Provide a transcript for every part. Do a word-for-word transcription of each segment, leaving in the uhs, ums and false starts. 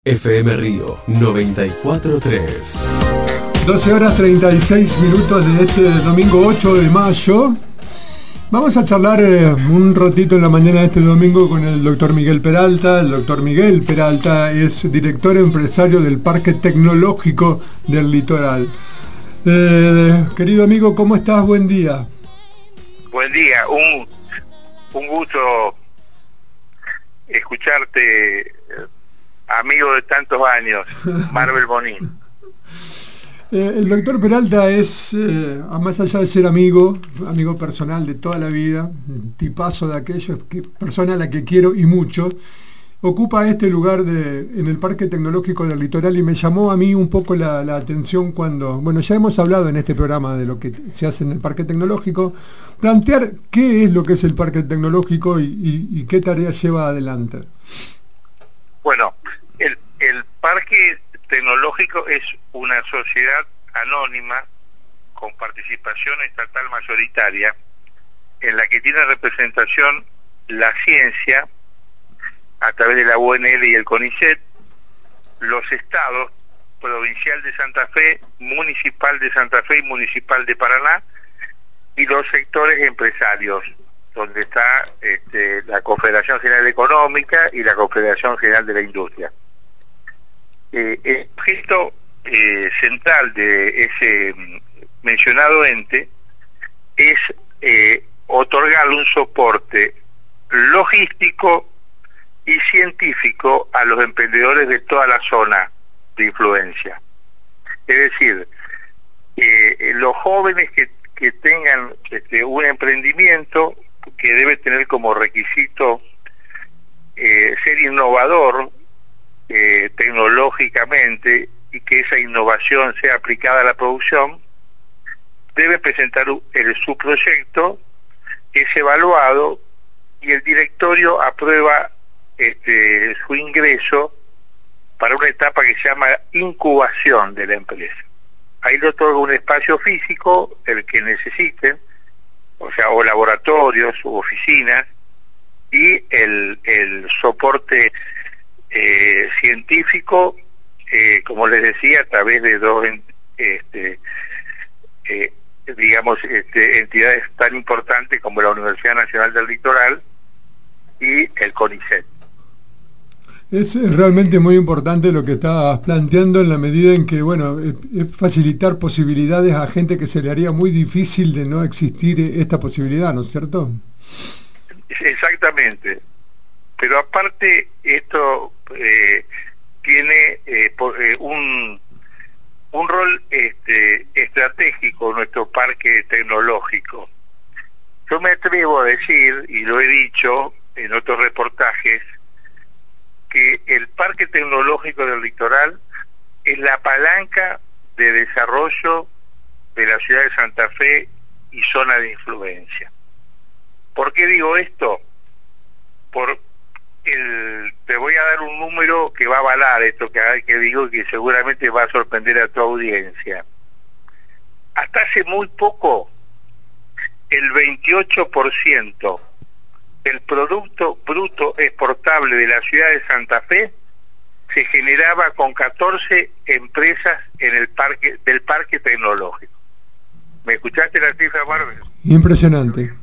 F M Río noventa y cuatro punto tres. doce horas treinta y seis minutos de este domingo ocho de mayo. Vamos a charlar eh, un ratito en la mañana de este domingo con el doctor Miguel Peralta. El doctor Miguel Peralta es director empresario del Parque Tecnológico del Litoral. Eh, querido amigo, ¿cómo estás? Buen día. Buen día, un, un gusto escucharte, amigo de tantos años, Marvel Bonín. Eh, el doctor Peralta es, eh, más allá de ser amigo, amigo personal de toda la vida, un tipazo de aquellos, que, persona a la que quiero y mucho, ocupa este lugar de, en el Parque Tecnológico del Litoral, y me llamó a mí un poco la, la atención cuando, bueno, ya hemos hablado en este programa de lo que se hace en el Parque Tecnológico, plantear qué es lo que es el Parque Tecnológico y, y, y qué tareas lleva adelante. Bueno, el, el Parque Tecnológico es una sociedad anónima con participación estatal mayoritaria en la que tiene representación la ciencia a través de la U N L y el CONICET, los estados, provincial de Santa Fe, municipal de Santa Fe y municipal de Paraná, y los sectores empresarios, donde está este, la Confederación General Económica y la Confederación General de la Industria. Eh, el objeto eh, central de ese mencionado ente es eh, otorgarle un soporte logístico y científico a los emprendedores de toda la zona de influencia. Es decir, eh, los jóvenes que, que tengan este, un emprendimiento que debe tener como requisito eh, ser innovador eh, tecnológicamente, y que esa innovación sea aplicada a la producción, debe presentar el, su proyecto, es evaluado y el directorio aprueba este, su ingreso para una etapa que se llama incubación de la empresa. Ahí le otorga un espacio físico, el que necesiten, o sea, o laboratorios, u oficinas, y el, el soporte eh, científico, eh, como les decía, a través de dos este, eh, digamos, este, entidades tan importantes como la Universidad Nacional del Litoral y el CONICET. Es realmente muy importante lo que estás planteando, en la medida en que, bueno, es, es facilitar posibilidades a gente que se le haría muy difícil de no existir esta posibilidad, ¿no es cierto? Exactamente. Pero aparte, esto eh, tiene eh, por, eh, un, un rol este, estratégico en nuestro parque tecnológico. Yo me atrevo a decir, y lo he dicho en otros reportajes, que el Parque Tecnológico del Litoral es la palanca de desarrollo de la ciudad de Santa Fe y zona de influencia. ¿Por qué digo esto? Por el, te voy a dar un número que va a avalar esto que, que digo, y que seguramente va a sorprender a tu audiencia. Hasta hace muy poco, el veintiocho por ciento el Producto Bruto Exportable de la ciudad de Santa Fe se generaba con catorce empresas en el parque del Parque Tecnológico. ¿Me escuchaste la cifra, Marvel? Impresionante.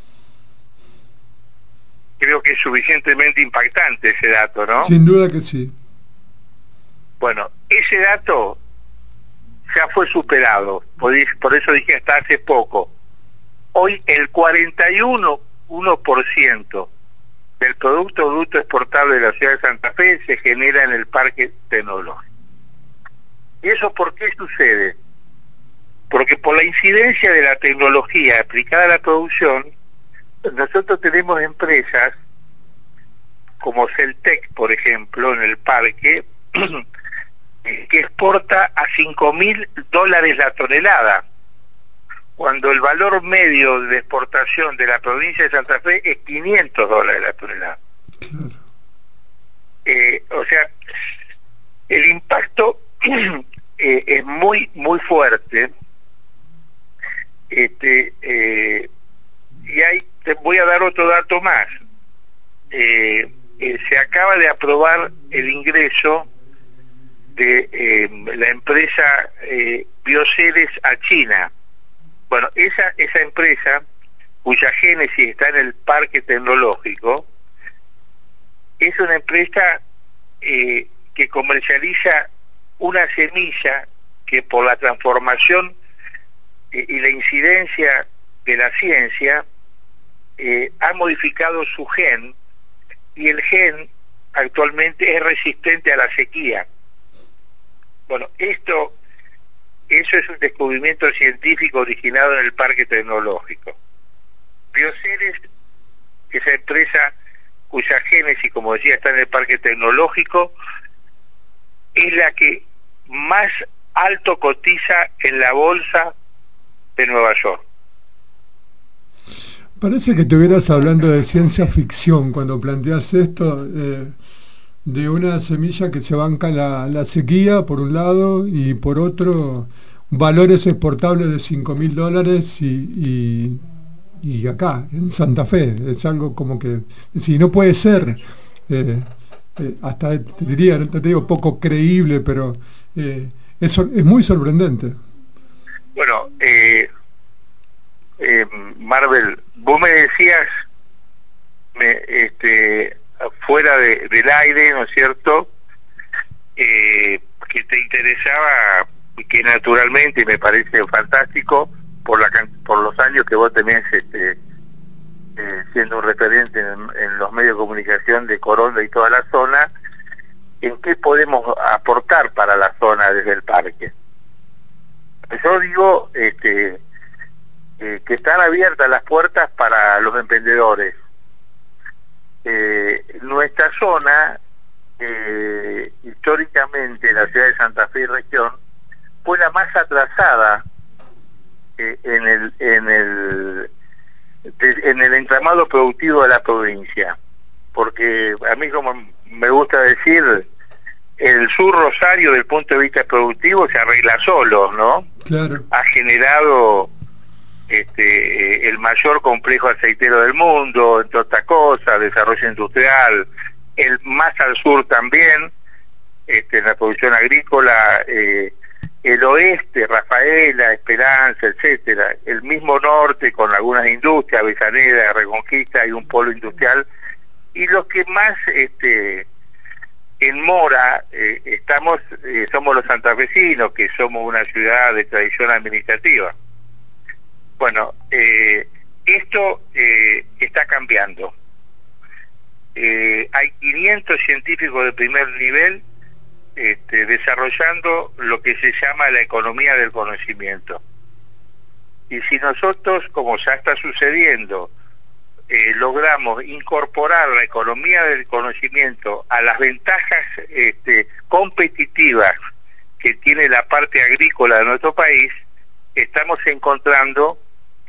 Creo que es suficientemente impactante ese dato, ¿no? Sin duda que sí. Bueno, ese dato ya fue superado, por, por eso dije hasta hace poco. Hoy el cuarenta y uno por ciento del Producto Bruto Exportable de la ciudad de Santa Fe se genera en el Parque Tecnológico. ¿Y eso por qué sucede? Porque por la incidencia de la tecnología aplicada a la producción, nosotros tenemos empresas como Celtec, por ejemplo, en el parque, que exporta a cinco mil dólares la tonelada, cuando el valor medio de exportación de la provincia de Santa Fe es quinientos dólares la tonelada. Claro. Eh, o sea, el impacto eh, es muy, muy fuerte. Este, eh, y hay, te voy a dar otro dato más. Eh, eh, se acaba de aprobar el ingreso de eh, la empresa eh, Bioceres a China. Bueno, esa, esa empresa, cuya génesis está en el parque tecnológico, es una empresa eh, que comercializa una semilla que por la transformación eh, y la incidencia de la ciencia eh, ha modificado su gen, y el gen actualmente es resistente a la sequía. Bueno, esto, eso es un descubrimiento científico originado en el parque tecnológico. Bioceres, esa empresa cuya génesis, como decía, está en el parque tecnológico, es la que más alto cotiza en la bolsa de Nueva York. Parece que estuvieras hablando de ciencia ficción cuando planteas esto, eh, de una semilla que se banca la, la sequía, por un lado, y por otro, valores exportables de cinco mil dólares y, y, y acá, en Santa Fe. Es algo como que, si no puede ser, eh, eh, hasta te diría, no te digo poco creíble, pero eh, es, es muy sorprendente. Bueno, eh, eh, Marvel, vos me decías, me, este, fuera de, del aire, ¿no es cierto?, eh, que te interesaba, y que naturalmente me parece fantástico, por la por los años que vos tenés este, eh, siendo un referente en, en los medios de comunicación de Coronda y toda la zona, en qué podemos aportar para la zona desde el parque. Yo digo este, eh, que están abiertas las puertas para los emprendedores. Eh, nuestra zona, eh, históricamente, la ciudad de Santa Fe y región, fue la más atrasada eh, en el en el de, en el entramado productivo de la provincia, porque a mí, como me gusta decir, el sur Rosario, del punto de vista productivo, se arregla solo, ¿no? Claro. Ha generado este el mayor complejo aceitero del mundo, entre otras cosas, desarrollo industrial, el más al sur también, este, en la producción agrícola, eh, el oeste, Rafaela, Esperanza, etcétera, el mismo norte con algunas industrias, Avellaneda, Reconquista y un polo industrial, y los que más este en mora eh, estamos eh, somos los santafesinos, que somos una ciudad de tradición administrativa. Bueno, eh, esto eh, está cambiando. Eh, hay quinientos científicos de primer nivel este, desarrollando lo que se llama la economía del conocimiento. Y si nosotros, como ya está sucediendo, eh, logramos incorporar la economía del conocimiento a las ventajas este, competitivas que tiene la parte agrícola de nuestro país, estamos encontrando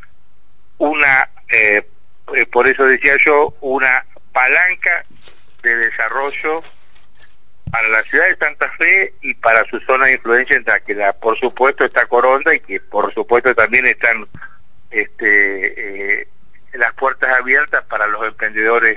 una, eh, eh, por eso decía yo, una palanca de desarrollo para la ciudad de Santa Fe y para su zona de influencia, en la que la, por supuesto está Coronda, y que por supuesto también están este, eh, las puertas abiertas para los emprendedores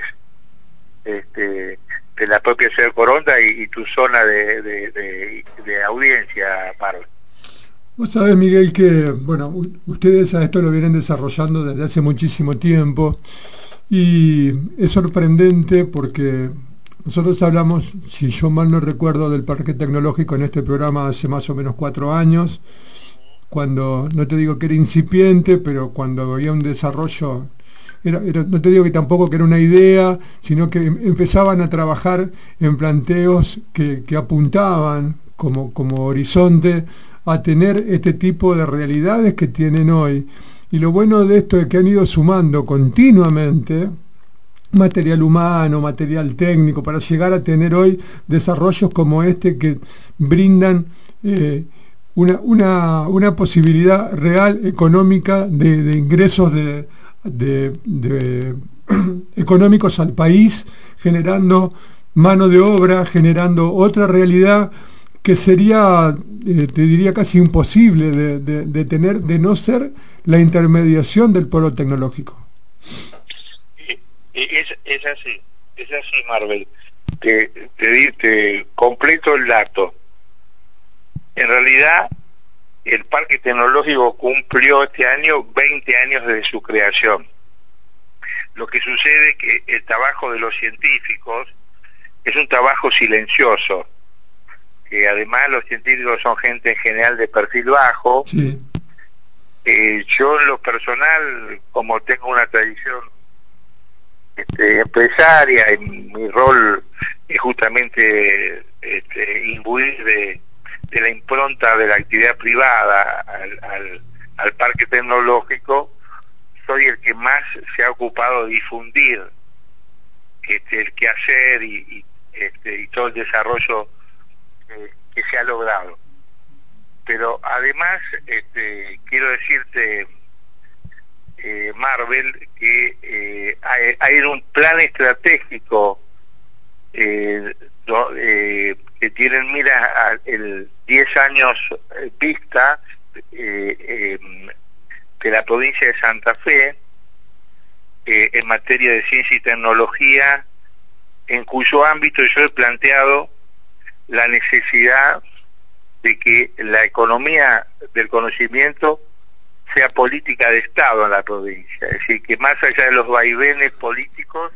este, de la propia ciudad de Coronda y, y tu zona de, de, de, de audiencia, Marvel. Vos sabés, Miguel, que bueno, ustedes a esto lo vienen desarrollando desde hace muchísimo tiempo, y es sorprendente porque nosotros hablamos, si yo mal no recuerdo, del Parque Tecnológico en este programa hace más o menos cuatro años, cuando, no te digo que era incipiente, pero cuando había un desarrollo, era, era, no te digo que tampoco que era una idea, sino que empezaban a trabajar en planteos que, que apuntaban como, como horizonte a tener este tipo de realidades que tienen hoy. Y lo bueno de esto es que han ido sumando continuamente material humano, material técnico, para llegar a tener hoy desarrollos como este que brindan eh, una, una, una posibilidad real económica de, de ingresos de, de, de, económicos al país, generando mano de obra, generando otra realidad que sería, eh, te diría, casi imposible de, de, de tener, de no ser la intermediación del polo tecnológico. Es, es así, es así, Marvel. Te, te, te completo el dato. En realidad, el Parque Tecnológico cumplió este año veinte años desde su creación. Lo que sucede es que el trabajo de los científicos es un trabajo silencioso, que además los científicos son gente en general de perfil bajo. Sí. Eh, yo en lo personal, como tengo una tradición este, empresaria, y mi rol es justamente este, imbuir de, de la impronta de la actividad privada al, al, al Parque Tecnológico, soy el que más se ha ocupado de difundir este, el quehacer y, y, este, y todo el desarrollo eh, que se ha logrado. Pero además este, quiero decirte, eh, Marvel, que eh, hay, hay un plan estratégico eh, do, eh, que tiene en mira a, el diez años vista eh, eh, de la provincia de Santa Fe eh, en materia de ciencia y tecnología, en cuyo ámbito yo he planteado la necesidad de que la economía del conocimiento sea política de Estado en la provincia, es decir, que más allá de los vaivenes políticos,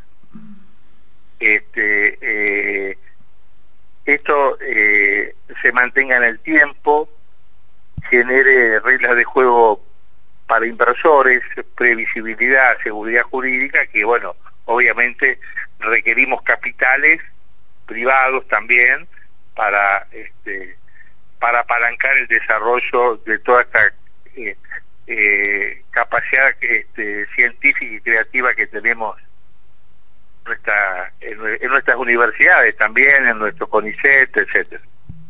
este, eh, esto eh, se mantenga en el tiempo, genere reglas de juego para inversores, previsibilidad, seguridad jurídica, que bueno, obviamente requerimos capitales privados también para este para apalancar el desarrollo de toda esta eh, eh, capacidad este, científica y creativa que tenemos nuestra, en, en nuestras universidades también, en nuestro CONICET, etcétera.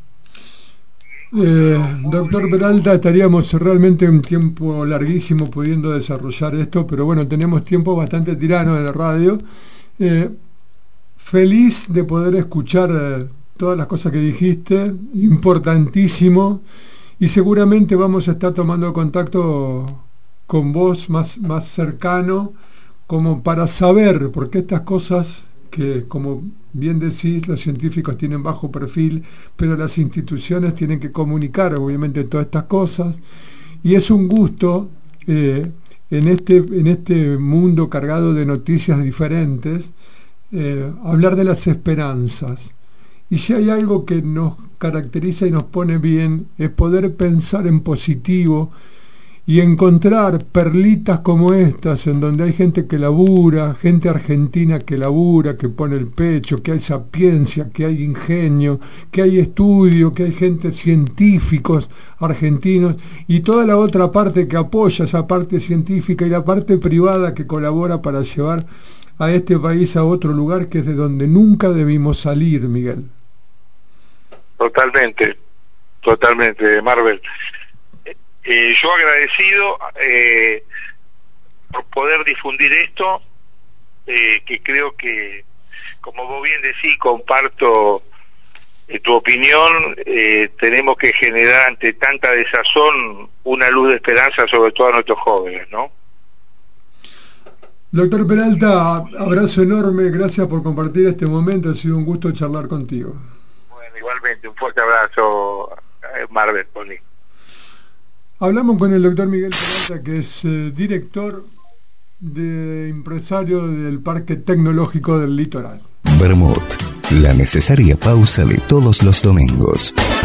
Eh, doctor Peralta, estaríamos realmente un tiempo larguísimo pudiendo desarrollar esto, pero bueno, tenemos tiempo bastante tirano en la radio. Eh, feliz de poder escuchar eh, todas las cosas que dijiste, importantísimo, y seguramente vamos a estar tomando contacto con vos más, más cercano, como para saber, porque estas cosas que, como bien decís, los científicos tienen bajo perfil, pero las instituciones tienen que comunicar obviamente todas estas cosas, y es un gusto eh, en este, en este mundo cargado de noticias diferentes eh, hablar de las esperanzas. Y si hay algo que nos caracteriza y nos pone bien, es poder pensar en positivo y encontrar perlitas como estas, en donde hay gente que labura, gente argentina que labura, que pone el pecho, que hay sapiencia, que hay ingenio, que hay estudio, que hay gente, científicos argentinos, y toda la otra parte que apoya esa parte científica y la parte privada que colabora para llevar a este país a otro lugar que es de donde nunca debimos salir, Miguel. Totalmente, totalmente, Marvel. Eh, yo agradecido eh, por poder difundir esto, eh, que creo que, como vos bien decís, comparto eh, tu opinión, eh, tenemos que generar ante tanta desazón una luz de esperanza, sobre todo a nuestros jóvenes, ¿no? Doctor Peralta, abrazo enorme, gracias por compartir este momento, ha sido un gusto charlar contigo. Bueno, igualmente, un fuerte abrazo, Marvel, Poli. Hablamos con el doctor Miguel Peralta, que es eh, director de empresario del Parque Tecnológico del Litoral. Vermut, la necesaria pausa de todos los domingos.